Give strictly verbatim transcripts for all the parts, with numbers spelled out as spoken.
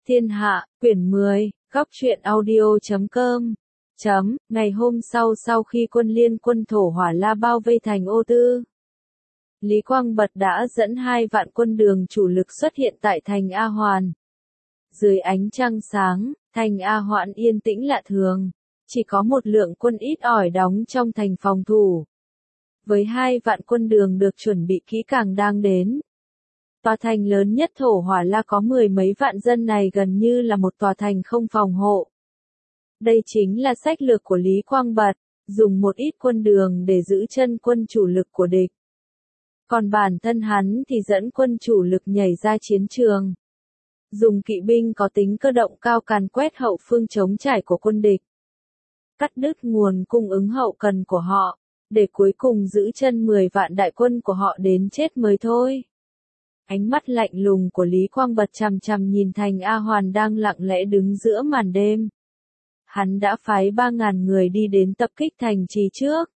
Thiên Hạ, quyển mười, góc truyện audio chấm com. Chấm, ngày hôm sau sau khi quân liên quân thổ hỏa la bao vây thành Ô Tư, Lý Quang Bật đã dẫn hai vạn quân đường chủ lực xuất hiện tại thành A Hoàn. Dưới ánh trăng sáng, thành A Hoạn yên tĩnh lạ thường, chỉ có một lượng quân ít ỏi đóng trong thành phòng thủ. Với hai vạn quân đường được chuẩn bị kỹ càng đang đến. Tòa thành lớn nhất thổ hỏa la có mười mấy vạn dân này gần như là một tòa thành không phòng hộ. Đây chính là sách lược của Lý Quang Bật, dùng một ít quân đường để giữ chân quân chủ lực của địch. Còn bản thân hắn thì dẫn quân chủ lực nhảy ra chiến trường. Dùng kỵ binh có tính cơ động cao càn quét hậu phương chống trải của quân địch. Cắt đứt nguồn cung ứng hậu cần của họ, để cuối cùng giữ chân mười vạn đại quân của họ đến chết mới thôi. Ánh mắt lạnh lùng của Lý Quang Bật chằm chằm nhìn thành A Hoàn đang lặng lẽ đứng giữa màn đêm. Hắn đã phái ba ngàn người đi đến tập kích thành trì trước.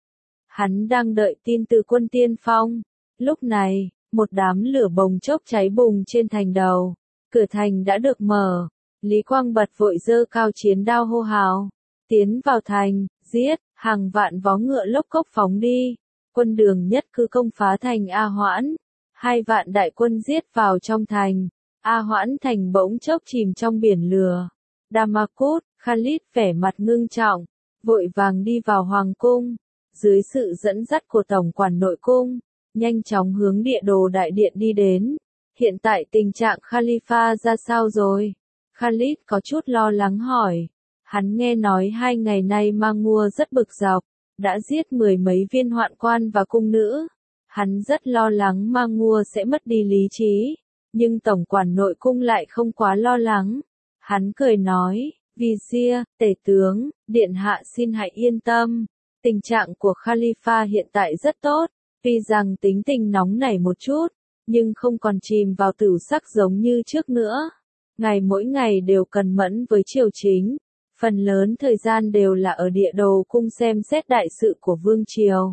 Hắn đang đợi tin từ quân tiên phong. Lúc này, một đám lửa bồng chốc cháy bùng trên thành đầu. Cửa thành đã được mở. Lý Quang Bật vội giơ cao chiến đao hô hào. Tiến vào thành, giết, hàng vạn vó ngựa lốc cốc phóng đi. Quân đường nhất cứ công phá thành A Hoãn. Hai vạn đại quân giết vào trong thành. A Hoãn thành bỗng chốc chìm trong biển lửa. Damakut, Khalid vẻ mặt ngưng trọng, vội vàng đi vào hoàng cung. Dưới sự dẫn dắt của tổng quản nội cung, nhanh chóng hướng địa đồ đại điện đi đến. Hiện tại tình trạng Khalifa ra sao rồi? Khalid có chút lo lắng hỏi. Hắn nghe nói hai ngày nay Mangur rất bực dọc, đã giết mười mấy viên hoạn quan và cung nữ. Hắn rất lo lắng Mangur sẽ mất đi lý trí, nhưng tổng quản nội cung lại không quá lo lắng. Hắn cười nói, Vizier, tể tướng, điện hạ xin hãy yên tâm. Tình trạng của Khalifa hiện tại rất tốt, tuy rằng tính tình nóng nảy một chút, nhưng không còn chìm vào tửu sắc giống như trước nữa. Ngài mỗi ngày đều cần mẫn với triều chính, phần lớn thời gian đều là ở địa đồ cung xem xét đại sự của vương triều.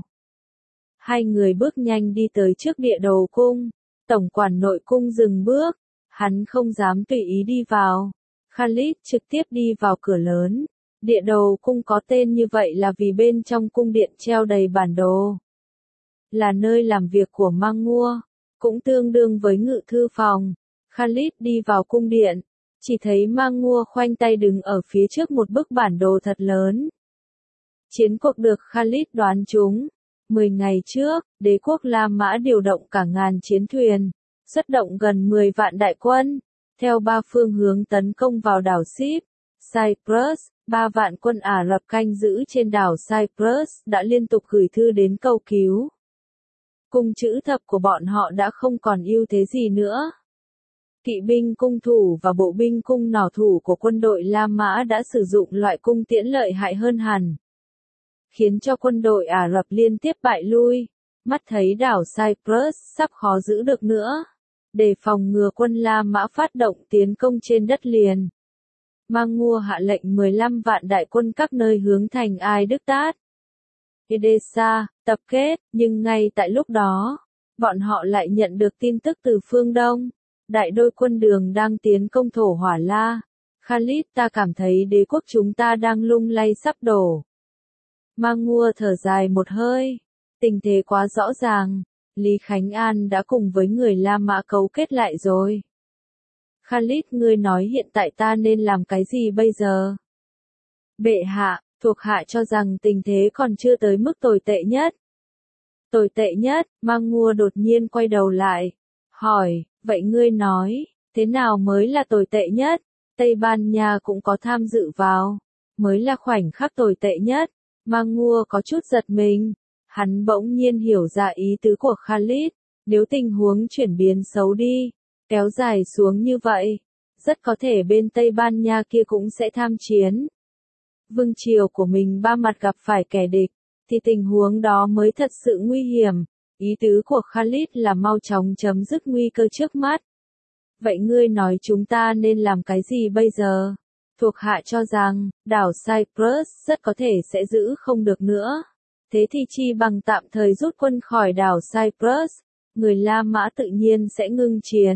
Hai người bước nhanh đi tới trước địa đồ cung, tổng quản nội cung dừng bước, hắn không dám tùy ý đi vào. Khalid trực tiếp đi vào cửa lớn. Địa đồ cung có tên như vậy là vì bên trong cung điện treo đầy bản đồ. Là nơi làm việc của Mangur, cũng tương đương với ngự thư phòng. Khalid đi vào cung điện, chỉ thấy Mangur khoanh tay đứng ở phía trước một bức bản đồ thật lớn. Chiến cuộc được Khalid đoán trúng. Mười ngày trước, đế quốc La Mã điều động cả ngàn chiến thuyền, xuất động gần mười vạn đại quân. Theo ba phương hướng tấn công vào đảo Ship, Cyprus, ba vạn quân Ả Rập canh giữ trên đảo Cyprus đã liên tục gửi thư đến cầu cứu. Cung chữ thập của bọn họ đã không còn ưu thế gì nữa. Kỵ binh cung thủ và bộ binh cung nỏ thủ của quân đội La Mã đã sử dụng loại cung tiễn lợi hại hơn hẳn, khiến cho quân đội Ả Rập liên tiếp bại lui. Mắt thấy đảo Cyprus sắp khó giữ được nữa. Để phòng ngừa quân La Mã phát động tiến công trên đất liền, Mangur hạ lệnh mười lăm vạn đại quân các nơi hướng thành Ai Đức Tát, Edessa, tập kết, nhưng ngay tại lúc đó, bọn họ lại nhận được tin tức từ phương Đông. Đại đôi quân đường đang tiến công thổ hỏa la. Khalid, ta cảm thấy đế quốc chúng ta đang lung lay sắp đổ. Mangur thở dài một hơi. Tình thế quá rõ ràng. Lý Khánh An đã cùng với người La Mã cấu kết lại rồi. Khalid, ngươi nói hiện tại ta nên làm cái gì bây giờ? Bệ hạ, thuộc hạ cho rằng tình thế còn chưa tới mức tồi tệ nhất. Tồi tệ nhất, Mangur đột nhiên quay đầu lại. Hỏi, vậy ngươi nói, thế nào mới là tồi tệ nhất? Tây Ban Nha cũng có tham dự vào. Mới là khoảnh khắc tồi tệ nhất. Mangur có chút giật mình. Hắn bỗng nhiên hiểu ra ý tứ của Khalid. Nếu tình huống chuyển biến xấu đi, kéo dài xuống như vậy, rất có thể bên Tây Ban Nha kia cũng sẽ tham chiến. Vương triều của mình ba mặt gặp phải kẻ địch, thì tình huống đó mới thật sự nguy hiểm. Ý tứ của Khalid là mau chóng chấm dứt nguy cơ trước mắt. Vậy ngươi nói chúng ta nên làm cái gì bây giờ? Thuộc hạ cho rằng, đảo Cyprus rất có thể sẽ giữ không được nữa. Thế thì chi bằng tạm thời rút quân khỏi đảo Cyprus, người La Mã tự nhiên sẽ ngưng chiến.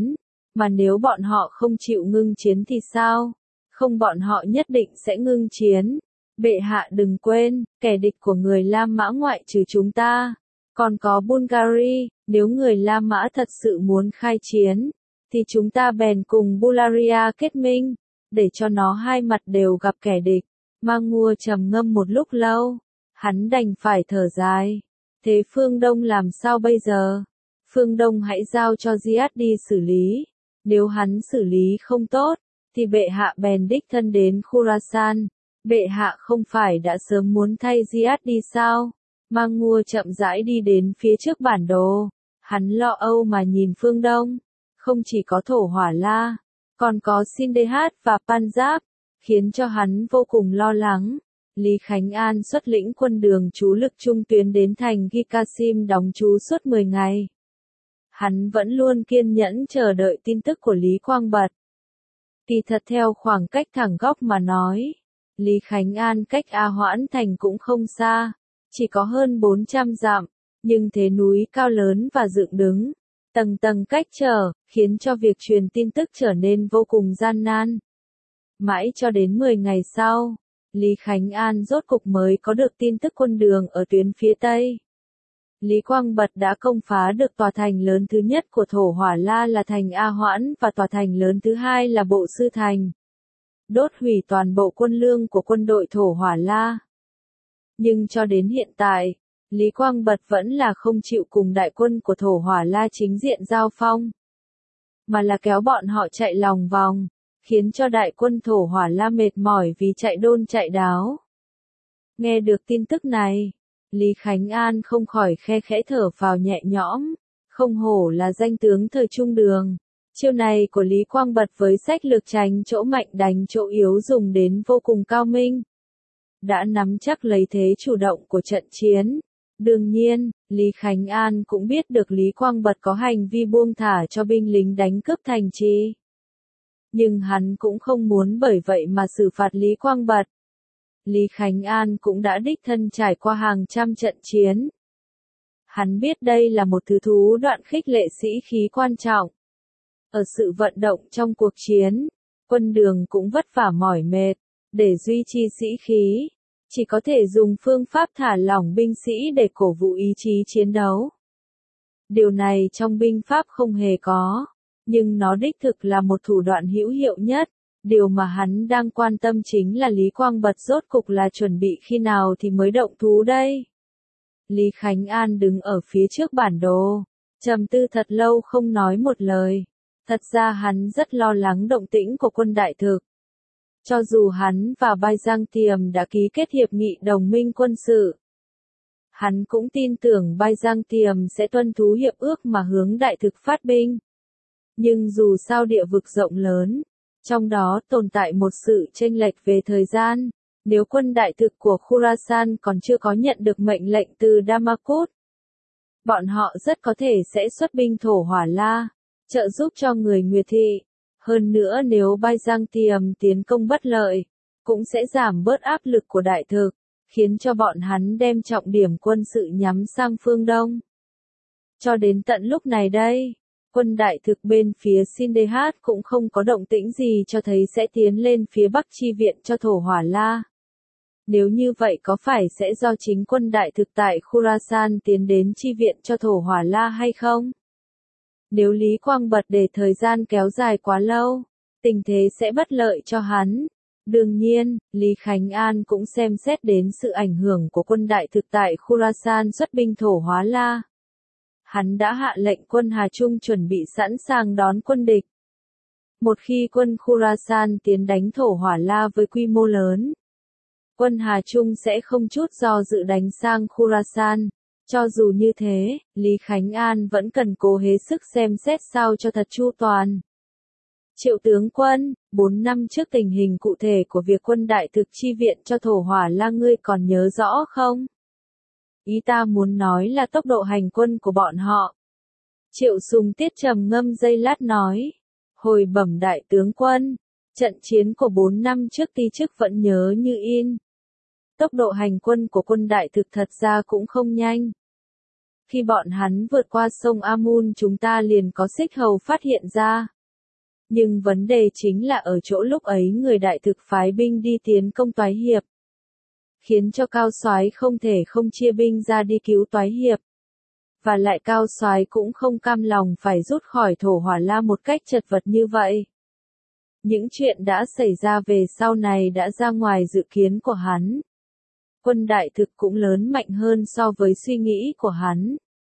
Mà nếu bọn họ không chịu ngưng chiến thì sao? Không, bọn họ nhất định sẽ ngưng chiến. Bệ hạ đừng quên, kẻ địch của người La Mã ngoại trừ chúng ta, còn có Bulgaria. Nếu người La Mã thật sự muốn khai chiến, thì chúng ta bèn cùng Bulgaria kết minh, để cho nó hai mặt đều gặp kẻ địch. Mang Ngua trầm ngâm một lúc lâu, hắn đành phải thở dài. Thế phương Đông làm sao bây giờ? Phương Đông hãy giao cho Ziad đi xử lý. Nếu hắn xử lý không tốt, thì bệ hạ bèn đích thân đến Khurasan. Bệ hạ không phải đã sớm muốn thay Ziad đi sao? Mang Ngua chậm rãi đi đến phía trước bản đồ. Hắn lo âu mà nhìn phương Đông. Không chỉ có Thổ Hỏa La, còn có Sindh và Punjab, khiến cho hắn vô cùng lo lắng. Lý Khánh An xuất lĩnh quân đường trú lực trung tuyến đến thành Gikasim đóng trú suốt mười ngày. Hắn vẫn luôn kiên nhẫn chờ đợi tin tức của Lý Quang Bật. Kỳ thật theo khoảng cách thẳng góc mà nói, Lý Khánh An cách A Hoãn Thành cũng không xa, chỉ có hơn bốn trăm dặm, nhưng thế núi cao lớn và dựng đứng, tầng tầng cách trở, khiến cho việc truyền tin tức trở nên vô cùng gian nan. Mãi cho đến mười ngày sau, Lý Khánh An rốt cục mới có được tin tức quân đường ở tuyến phía Tây. Lý Quang Bật đã công phá được tòa thành lớn thứ nhất của Thổ Hỏa La là thành A Hoãn và tòa thành lớn thứ hai là Bộ Sư Thành. Đốt hủy toàn bộ quân lương của quân đội Thổ Hỏa La. Nhưng cho đến hiện tại, Lý Quang Bật vẫn là không chịu cùng đại quân của Thổ Hỏa La chính diện giao phong, mà là kéo bọn họ chạy lòng vòng, khiến cho đại quân Thổ Hỏa La mệt mỏi vì chạy đôn chạy đáo. Nghe được tin tức này, Lý Khánh An không khỏi khe khẽ thở phào nhẹ nhõm, không hổ là danh tướng thời Trung Đường. Chiêu này của Lý Quang Bật với sách lược tránh chỗ mạnh đánh chỗ yếu dùng đến vô cùng cao minh. Đã nắm chắc lấy thế chủ động của trận chiến. Đương nhiên, Lý Khánh An cũng biết được Lý Quang Bật có hành vi buông thả cho binh lính đánh cướp thành trì. Nhưng hắn cũng không muốn bởi vậy mà xử phạt Lý Quang Bật. Lý Khánh An cũng đã đích thân trải qua hàng trăm trận chiến. Hắn biết đây là một thứ thú đoạn khích lệ sĩ khí quan trọng. Ở sự vận động trong cuộc chiến, quân đường cũng vất vả mỏi mệt, để duy trì sĩ khí, chỉ có thể dùng phương pháp thả lỏng binh sĩ để cổ vũ ý chí chiến đấu. Điều này trong binh pháp không hề có, nhưng nó đích thực là một thủ đoạn hữu hiệu nhất. Điều mà hắn đang quan tâm chính là Lý Quang Bật rốt cục là chuẩn bị khi nào thì mới động thú đây. Lý Khánh An đứng ở phía trước bản đồ, trầm tư thật lâu không nói một lời. Thật ra hắn rất lo lắng động tĩnh của quân đại thực. Cho dù hắn và Byzantium đã ký kết hiệp nghị đồng minh quân sự, hắn cũng tin tưởng Byzantium sẽ tuân thủ hiệp ước mà hướng đại thực phát binh. Nhưng dù sao địa vực rộng lớn, trong đó tồn tại một sự chênh lệch về thời gian, nếu quân đại thực của Khurasan còn chưa có nhận được mệnh lệnh từ Damascus, bọn họ rất có thể sẽ xuất binh Thổ Hỏa La, trợ giúp cho người Nguyệt Thị. Hơn nữa nếu Byzantium tiến công bất lợi, cũng sẽ giảm bớt áp lực của đại thực, khiến cho bọn hắn đem trọng điểm quân sự nhắm sang phương Đông. Cho đến tận lúc này đây, quân đại thực bên phía Sindh cũng không có động tĩnh gì cho thấy sẽ tiến lên phía Bắc chi viện cho Thổ Hỏa La. Nếu như vậy có phải sẽ do chính quân đại thực tại Khurasan tiến đến chi viện cho Thổ Hỏa La hay không? Nếu Lý Quang Bật để thời gian kéo dài quá lâu, tình thế sẽ bất lợi cho hắn. Đương nhiên, Lý Khánh An cũng xem xét đến sự ảnh hưởng của quân đại thực tại Khurasan xuất binh Thổ Hỏa La. Hắn đã hạ lệnh quân Hà Trung chuẩn bị sẵn sàng đón quân địch. Một khi quân Khurasan tiến đánh Thổ Hỏa La với quy mô lớn, quân Hà Trung sẽ không chút do dự đánh sang Khurasan. Cho dù như thế, Lý Khánh An vẫn cần cố hết sức xem xét sao cho thật chu toàn. Triệu tướng quân, bốn năm trước tình hình cụ thể của việc quân đại thực chi viện cho Thổ Hỏa La ngươi còn nhớ rõ không? Ý ta muốn nói là tốc độ hành quân của bọn họ. Triệu Sùng Tiết trầm ngâm giây lát nói. Hồi bẩm đại tướng quân, trận chiến của bốn năm trước ti chức vẫn nhớ như in. Tốc độ hành quân của quân đại thực thật ra cũng không nhanh. Khi bọn hắn vượt qua sông Amun chúng ta liền có xích hầu phát hiện ra. Nhưng vấn đề chính là ở chỗ lúc ấy người đại thực phái binh đi tiến công Toái Hiệp, khiến cho Cao Soái không thể không chia binh ra đi cứu Toái Hiệp. Và lại Cao Soái cũng không cam lòng phải rút khỏi Thổ Hỏa La một cách chật vật như vậy. Những chuyện đã xảy ra về sau này đã ra ngoài dự kiến của hắn. Quân đại thực cũng lớn mạnh hơn so với suy nghĩ của hắn.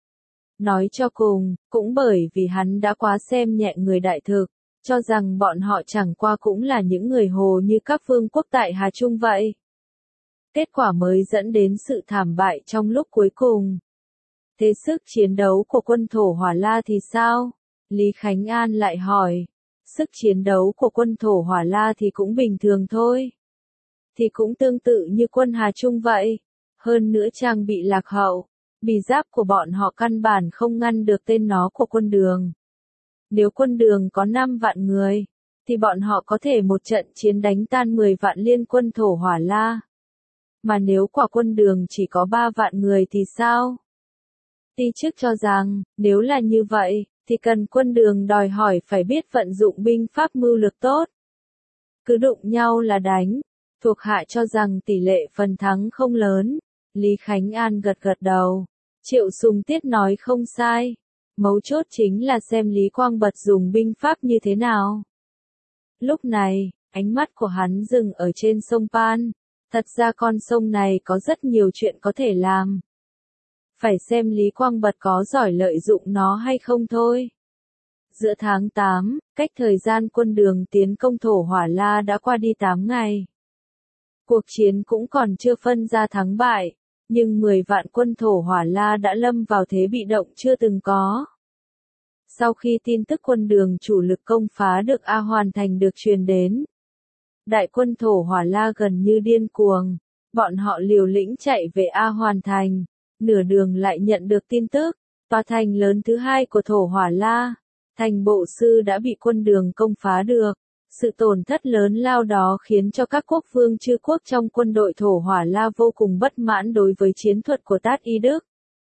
Nói cho cùng, cũng bởi vì hắn đã quá xem nhẹ người đại thực, cho rằng bọn họ chẳng qua cũng là những người hồ như các vương quốc tại Hà Trung vậy. Kết quả mới dẫn đến sự thảm bại trong lúc cuối cùng. Thế sức chiến đấu của quân Thổ Hỏa La thì sao? Lý Khánh An lại hỏi. Sức chiến đấu của quân Thổ Hỏa La thì cũng bình thường thôi. Thì cũng tương tự như quân Hà Trung vậy. Hơn nữa trang bị lạc hậu. Bì giáp của bọn họ căn bản không ngăn được tên nó của quân Đường. Nếu quân Đường có năm vạn người, thì bọn họ có thể một trận chiến đánh tan mười vạn liên quân Thổ Hỏa La. Mà nếu quả quân Đường chỉ có ba vạn người thì sao? Ti chức cho rằng, nếu là như vậy, thì cần quân Đường đòi hỏi phải biết vận dụng binh pháp mưu lược tốt. Cứ đụng nhau là đánh, thuộc hạ cho rằng tỷ lệ phần thắng không lớn. Lý Khánh An gật gật đầu. Triệu Sùng Tiết nói không sai. Mấu chốt chính là xem Lý Quang Bật dùng binh pháp như thế nào. Lúc này, ánh mắt của hắn dừng ở trên sông Pan. Thật ra con sông này có rất nhiều chuyện có thể làm. Phải xem Lý Quang Bật có giỏi lợi dụng nó hay không thôi. Giữa tháng tám, cách thời gian quân Đường tiến công Thổ Hỏa La đã qua đi tám ngày. Cuộc chiến cũng còn chưa phân ra thắng bại, nhưng mười vạn quân Thổ Hỏa La đã lâm vào thế bị động chưa từng có. Sau khi tin tức quân Đường chủ lực công phá được A Hoàn Thành được truyền đến, đại quân Thổ Hỏa La gần như điên cuồng, bọn họ liều lĩnh chạy về A Hoàn Thành, nửa đường lại nhận được tin tức, tòa thành lớn thứ hai của Thổ Hỏa La, thành Bộ Sư đã bị quân Đường công phá được. Sự tổn thất lớn lao đó khiến cho các quốc vương chư quốc trong quân đội Thổ Hỏa La vô cùng bất mãn đối với chiến thuật của Tát Y Đức.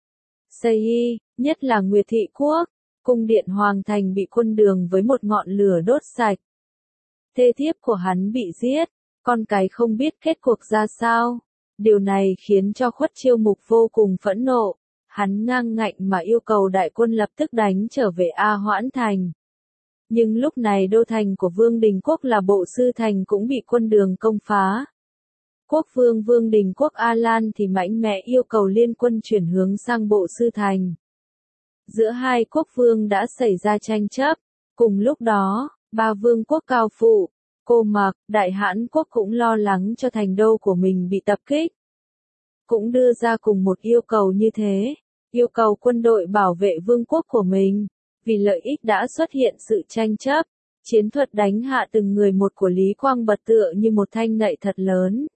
Sei, nhất là Nguyệt Thị Quốc, cung điện Hoàng Thành bị quân Đường với một ngọn lửa đốt sạch. Thê thiếp của hắn bị giết, con cái không biết kết cuộc ra sao. Điều này khiến cho Khuất Chiêu Mục vô cùng phẫn nộ. Hắn ngang ngạnh mà yêu cầu đại quân lập tức đánh trở về A Hoãn Thành. Nhưng lúc này đô thành của Vương Đình Quốc là Bộ Sư Thành cũng bị quân Đường công phá. Quốc vương Vương Đình Quốc A Lan thì mạnh mẽ yêu cầu liên quân chuyển hướng sang Bộ Sư Thành. Giữa hai quốc vương đã xảy ra tranh chấp. Cùng lúc đó, ba vương quốc Cao Phụ, Cô Mạc, Đại Hãn Quốc cũng lo lắng cho thành đô của mình bị tập kích. Cũng đưa ra cùng một yêu cầu như thế, yêu cầu quân đội bảo vệ vương quốc của mình. Vì lợi ích đã xuất hiện sự tranh chấp, chiến thuật đánh hạ từng người một của Lý Quang Bật tựa như một thanh nậy thật lớn.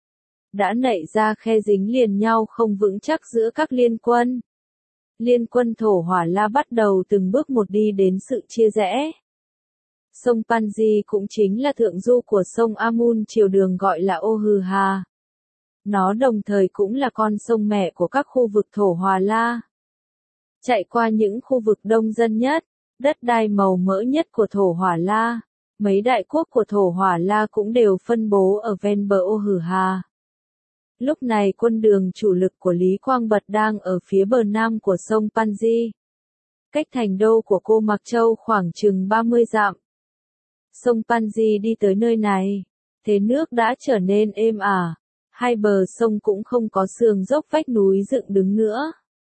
Đã nảy ra khe dính liền nhau không vững chắc giữa các liên quân. Liên quân Thổ Hỏa La bắt đầu từng bước một đi đến sự chia rẽ. Sông Panji cũng chính là thượng du của sông Amun triều Đường gọi là Ô Hừ Hà. Nó đồng thời cũng là con sông mẹ của các khu vực Thổ Hỏa La. Chạy qua những khu vực đông dân nhất, đất đai màu mỡ nhất của Thổ Hỏa La, mấy đại quốc của Thổ Hỏa La cũng đều phân bố ở ven bờ Ô Hừ Hà. Lúc này quân Đường chủ lực của Lý Quang Bật đang ở phía bờ nam của sông Panji, cách thành đô của Cô Mạc Châu khoảng chừng ba mươi dặm. Sông Panji đi tới nơi này, thế nước đã trở nên êm ả, hai bờ sông cũng không có sườn dốc vách núi dựng đứng nữa,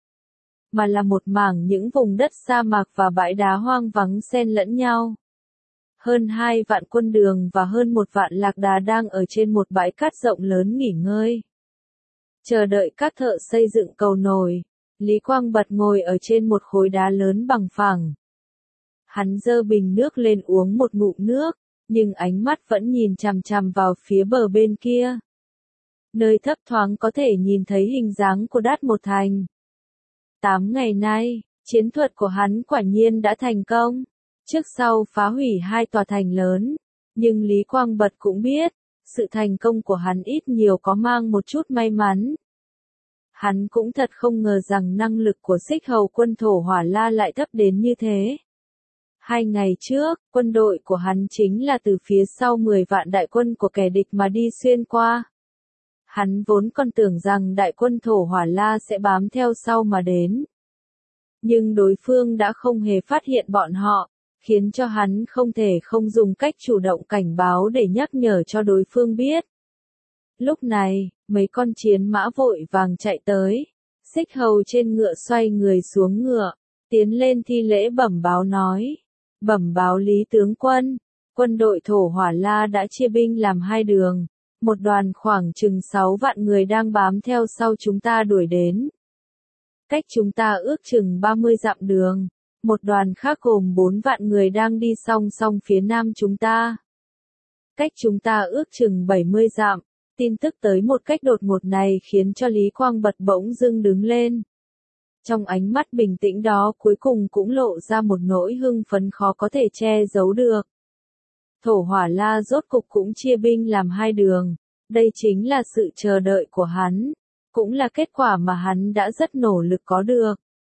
mà là một mảng những vùng đất sa mạc và bãi đá hoang vắng xen lẫn nhau. Hơn hai vạn quân Đường và hơn một vạn lạc đà đang ở trên một bãi cát rộng lớn nghỉ ngơi. Chờ đợi các thợ xây dựng cầu nổi, Lý Quang Bật ngồi ở trên một khối đá lớn bằng phẳng. Hắn giơ bình nước lên uống một ngụm nước, nhưng ánh mắt vẫn nhìn chằm chằm vào phía bờ bên kia. Nơi thấp thoáng có thể nhìn thấy hình dáng của Đát Một Thành. Tám ngày nay, chiến thuật của hắn quả nhiên đã thành công. Trước sau phá hủy hai tòa thành lớn, nhưng Lý Quang Bật cũng biết, sự thành công của hắn ít nhiều có mang một chút may mắn. Hắn cũng thật không ngờ rằng năng lực của Xích Hầu quân Thổ Hỏa La lại thấp đến như thế. Hai ngày trước, quân đội của hắn chính là từ phía sau mười vạn đại quân của kẻ địch mà đi xuyên qua. Hắn vốn còn tưởng rằng đại quân Thổ Hỏa La sẽ bám theo sau mà đến. Nhưng đối phương đã không hề phát hiện bọn họ, khiến cho hắn không thể không dùng cách chủ động cảnh báo để nhắc nhở cho đối phương biết. Lúc này, mấy con chiến mã vội vàng chạy tới, Xích Hầu trên ngựa xoay người xuống ngựa, tiến lên thi lễ bẩm báo nói. Bẩm báo Lý tướng quân, quân đội Thổ Hỏa La đã chia binh làm hai đường, một đoàn khoảng chừng sáu vạn người đang bám theo sau chúng ta đuổi đến. Cách chúng ta ước chừng ba mươi dặm đường, một đoàn khác gồm bốn vạn người đang đi song song phía nam chúng ta. Cách chúng ta ước chừng bảy mươi dặm, tin tức tới một cách đột ngột này khiến cho Lý Quang Bật bỗng dưng đứng lên. Trong ánh mắt bình tĩnh đó cuối cùng cũng lộ ra một nỗi hưng phấn khó có thể che giấu được. Thổ Hỏa La rốt cục cũng chia binh làm hai đường, đây chính là sự chờ đợi của hắn, cũng là kết quả mà hắn đã rất nỗ lực có được.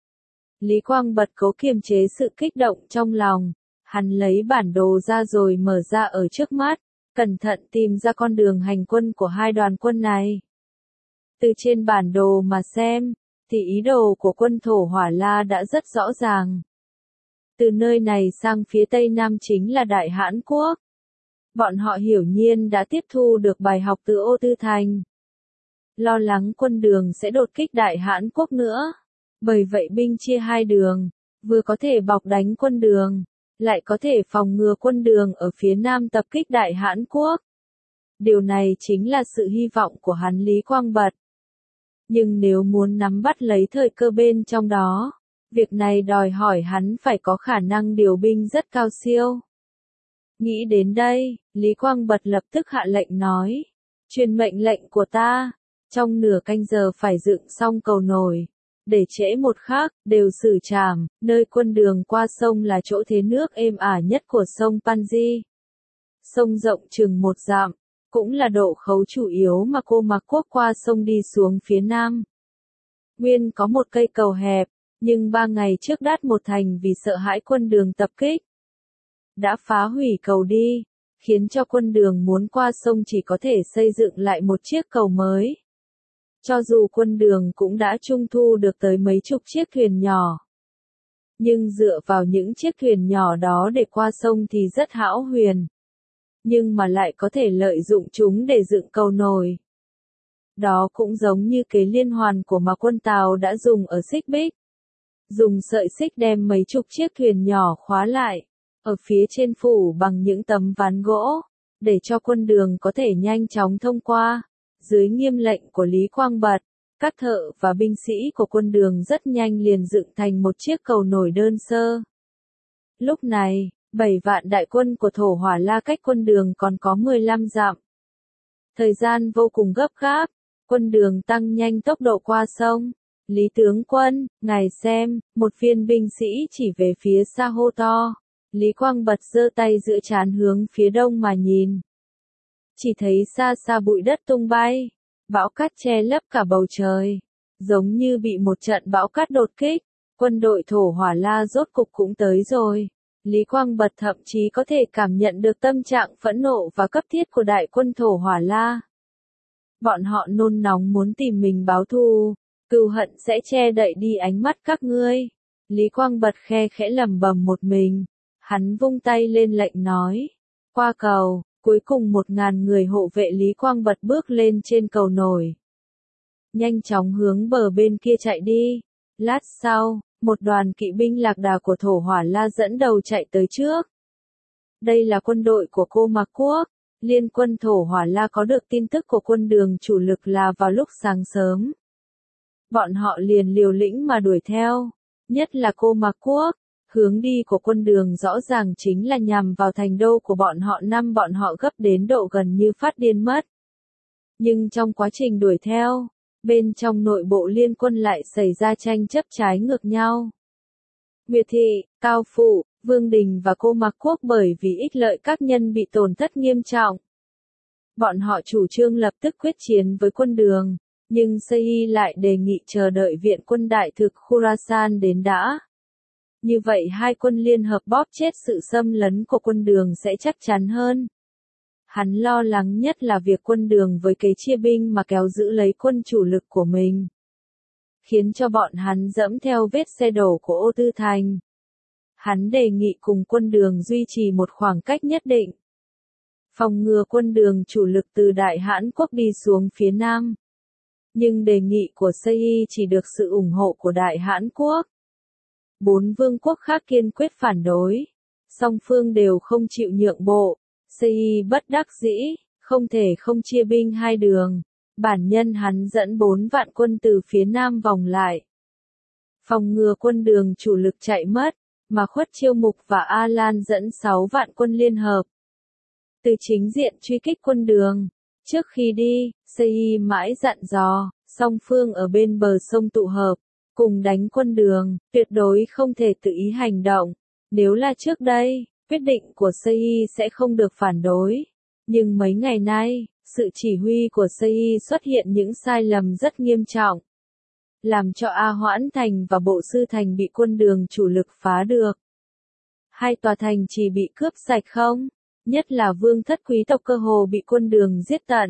Lý Quang Bật cố kiềm chế sự kích động trong lòng, hắn lấy bản đồ ra rồi mở ra ở trước mắt, cẩn thận tìm ra con đường hành quân của hai đoàn quân này. Từ trên bản đồ mà xem, thì ý đồ của quân Thổ Hỏa La đã rất rõ ràng. Từ nơi này sang phía tây nam chính là Đại Hãn Quốc. Bọn họ hiển nhiên đã tiếp thu được bài học từ Ô Tư Thành. Lo lắng quân đường sẽ đột kích Đại Hãn Quốc nữa. Bởi vậy binh chia hai đường, vừa có thể bọc đánh quân đường, lại có thể phòng ngừa quân đường ở phía nam tập kích Đại Hãn Quốc. Điều này chính là sự hy vọng của hắn Lý Quang Bật. Nhưng nếu muốn nắm bắt lấy thời cơ bên trong đó, việc này đòi hỏi hắn phải có khả năng điều binh rất cao siêu. Nghĩ đến đây, Lý Quang Bật lập tức hạ lệnh nói, truyền mệnh lệnh của ta, trong nửa canh giờ phải dựng xong cầu nổi, để trễ một khắc, đều xử trảm, nơi quân đường qua sông là chỗ thế nước êm ả nhất của sông Panji. Sông rộng chừng một dặm, cũng là độ khấu chủ yếu mà cô Mạc Quốc qua sông đi xuống phía nam. Nguyên có một cây cầu hẹp, nhưng ba ngày trước Đát Một Thành vì sợ hãi quân đường tập kích, đã phá hủy cầu đi, khiến cho quân đường muốn qua sông chỉ có thể xây dựng lại một chiếc cầu mới. Cho dù quân đường cũng đã trung thu được tới mấy chục chiếc thuyền nhỏ, nhưng dựa vào những chiếc thuyền nhỏ đó để qua sông thì rất hão huyền. Nhưng mà lại có thể lợi dụng chúng để dựng cầu nổi. Đó cũng giống như kế liên hoàn của mà quân Tào đã dùng ở Xích Bích. Dùng sợi xích đem mấy chục chiếc thuyền nhỏ khóa lại, ở phía trên phủ bằng những tấm ván gỗ, để cho quân đường có thể nhanh chóng thông qua. Dưới nghiêm lệnh của Lý Quang Bật, các thợ và binh sĩ của quân đường rất nhanh liền dựng thành một chiếc cầu nổi đơn sơ. Lúc này, bảy vạn đại quân của Thổ Hỏa La cách quân đường còn có mười lăm dặm. Thời gian vô cùng gấp gáp, quân đường tăng nhanh tốc độ qua sông. Lý tướng quân, ngài xem, một viên binh sĩ chỉ về phía xa hô to. Lý Quang Bật giơ tay giữa trán hướng phía đông mà nhìn. Chỉ thấy xa xa bụi đất tung bay, bão cát che lấp cả bầu trời, giống như bị một trận bão cát đột kích. Quân đội Thổ Hỏa La rốt cục cũng tới rồi. Lý Quang Bật thậm chí có thể cảm nhận được tâm trạng phẫn nộ và cấp thiết của đại quân Thổ Hỏa La. Bọn họ nôn nóng muốn tìm mình báo thù, cừu hận sẽ che đậy đi ánh mắt các ngươi. Lý Quang Bật khe khẽ lẩm bẩm một mình, hắn vung tay lên lệnh nói, qua cầu. Cuối cùng một ngàn người hộ vệ Lý Quang Bật bước lên trên cầu nổi, nhanh chóng hướng bờ bên kia chạy đi. Lát sau, một đoàn kỵ binh lạc đà của Thổ Hỏa La dẫn đầu chạy tới trước. Đây là quân đội của cô Mạc Quốc. Liên quân Thổ Hỏa La có được tin tức của quân đường chủ lực là vào lúc sáng sớm. Bọn họ liền liều lĩnh mà đuổi theo, nhất là cô Mạc Quốc. Hướng đi của quân đường rõ ràng chính là nhằm vào thành đô của bọn họ, năm bọn họ gấp đến độ gần như phát điên mất. Nhưng trong quá trình đuổi theo, bên trong nội bộ liên quân lại xảy ra tranh chấp trái ngược nhau. Nguyệt Thị, Cao Phụ, Vương Đình và cô Mạc Quốc bởi vì ích lợi các nhân bị tổn thất nghiêm trọng. Bọn họ chủ trương lập tức quyết chiến với quân đường, nhưng Sey lại đề nghị chờ đợi viện quân đại thực Khurasan đến đã. Như vậy hai quân liên hợp bóp chết sự xâm lấn của quân Đường sẽ chắc chắn hơn. Hắn lo lắng nhất là việc quân Đường với kế chia binh mà kéo giữ lấy quân chủ lực của mình, khiến cho bọn hắn dẫm theo vết xe đổ của Ô Tư Thành. Hắn đề nghị cùng quân Đường duy trì một khoảng cách nhất định, phòng ngừa quân Đường chủ lực từ Đại Hãn Quốc đi xuống phía Nam. Nhưng đề nghị của Sei chỉ được sự ủng hộ của Đại Hãn Quốc. Bốn vương quốc khác kiên quyết phản đối, song phương đều không chịu nhượng bộ. Sei bất đắc dĩ, không thể không chia binh hai đường. Bản nhân hắn dẫn bốn vạn quân từ phía Nam vòng lại, phòng ngừa quân Đường chủ lực chạy mất, mà Khuất Chiêu Mục và A Lan dẫn sáu vạn quân liên hợp, từ chính diện truy kích quân Đường. Trước khi đi, Sei mãi dặn dò, song phương ở bên bờ sông tụ hợp, cùng đánh quân Đường, tuyệt đối không thể tự ý hành động. Nếu là trước đây, quyết định của Sei sẽ không được phản đối. Nhưng mấy ngày nay, sự chỉ huy của Sei xuất hiện những sai lầm rất nghiêm trọng, làm cho A Hoãn Thành và Bộ Sư Thành bị quân Đường chủ lực phá được. Hai tòa thành chỉ bị cướp sạch không, nhất là vương thất quý tộc cơ hồ bị quân Đường giết tận.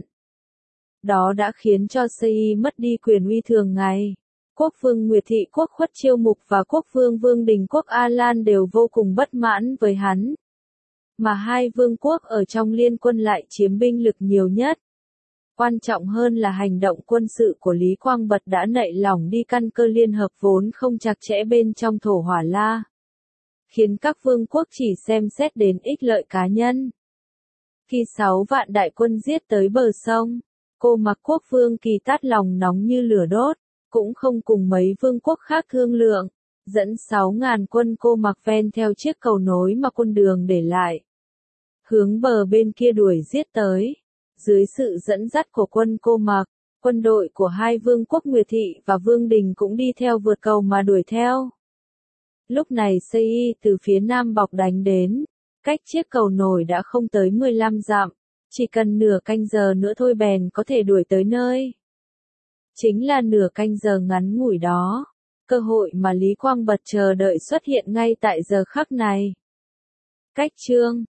Đó đã khiến cho Sei mất đi quyền uy thường ngày. Quốc vương Nguyệt Thị Quốc Khuất Chiêu Mục và Quốc vương Vương Đình Quốc A Lan đều vô cùng bất mãn với hắn. Mà hai vương quốc ở trong liên quân lại chiếm binh lực nhiều nhất. Quan trọng hơn là hành động quân sự của Lý Quang Bật đã nảy lỏng đi căn cơ liên hợp vốn không chặt chẽ bên trong Thổ Hỏa La, khiến các vương quốc chỉ xem xét đến ích lợi cá nhân. Khi sáu vạn đại quân giết tới bờ sông, Cô Mặc Quốc vương Kỳ Tát lòng nóng như lửa đốt, cũng không cùng mấy vương quốc khác thương lượng, dẫn sáu ngàn quân Cô Mặc ven theo chiếc cầu nối mà quân Đường để lại, hướng bờ bên kia đuổi giết tới. Dưới sự dẫn dắt của quân Cô Mặc, quân đội của hai vương quốc Nguyệt Thị và Vương Đình cũng đi theo vượt cầu mà đuổi theo. Lúc này Sei từ phía Nam bọc đánh đến, cách chiếc cầu nổi đã không tới mười lăm dặm, chỉ cần nửa canh giờ nữa thôi bèn có thể đuổi tới nơi. Chính là nửa canh giờ ngắn ngủi đó, cơ hội mà Lý Quang Bật chờ đợi xuất hiện ngay tại giờ khắc này. Cách chương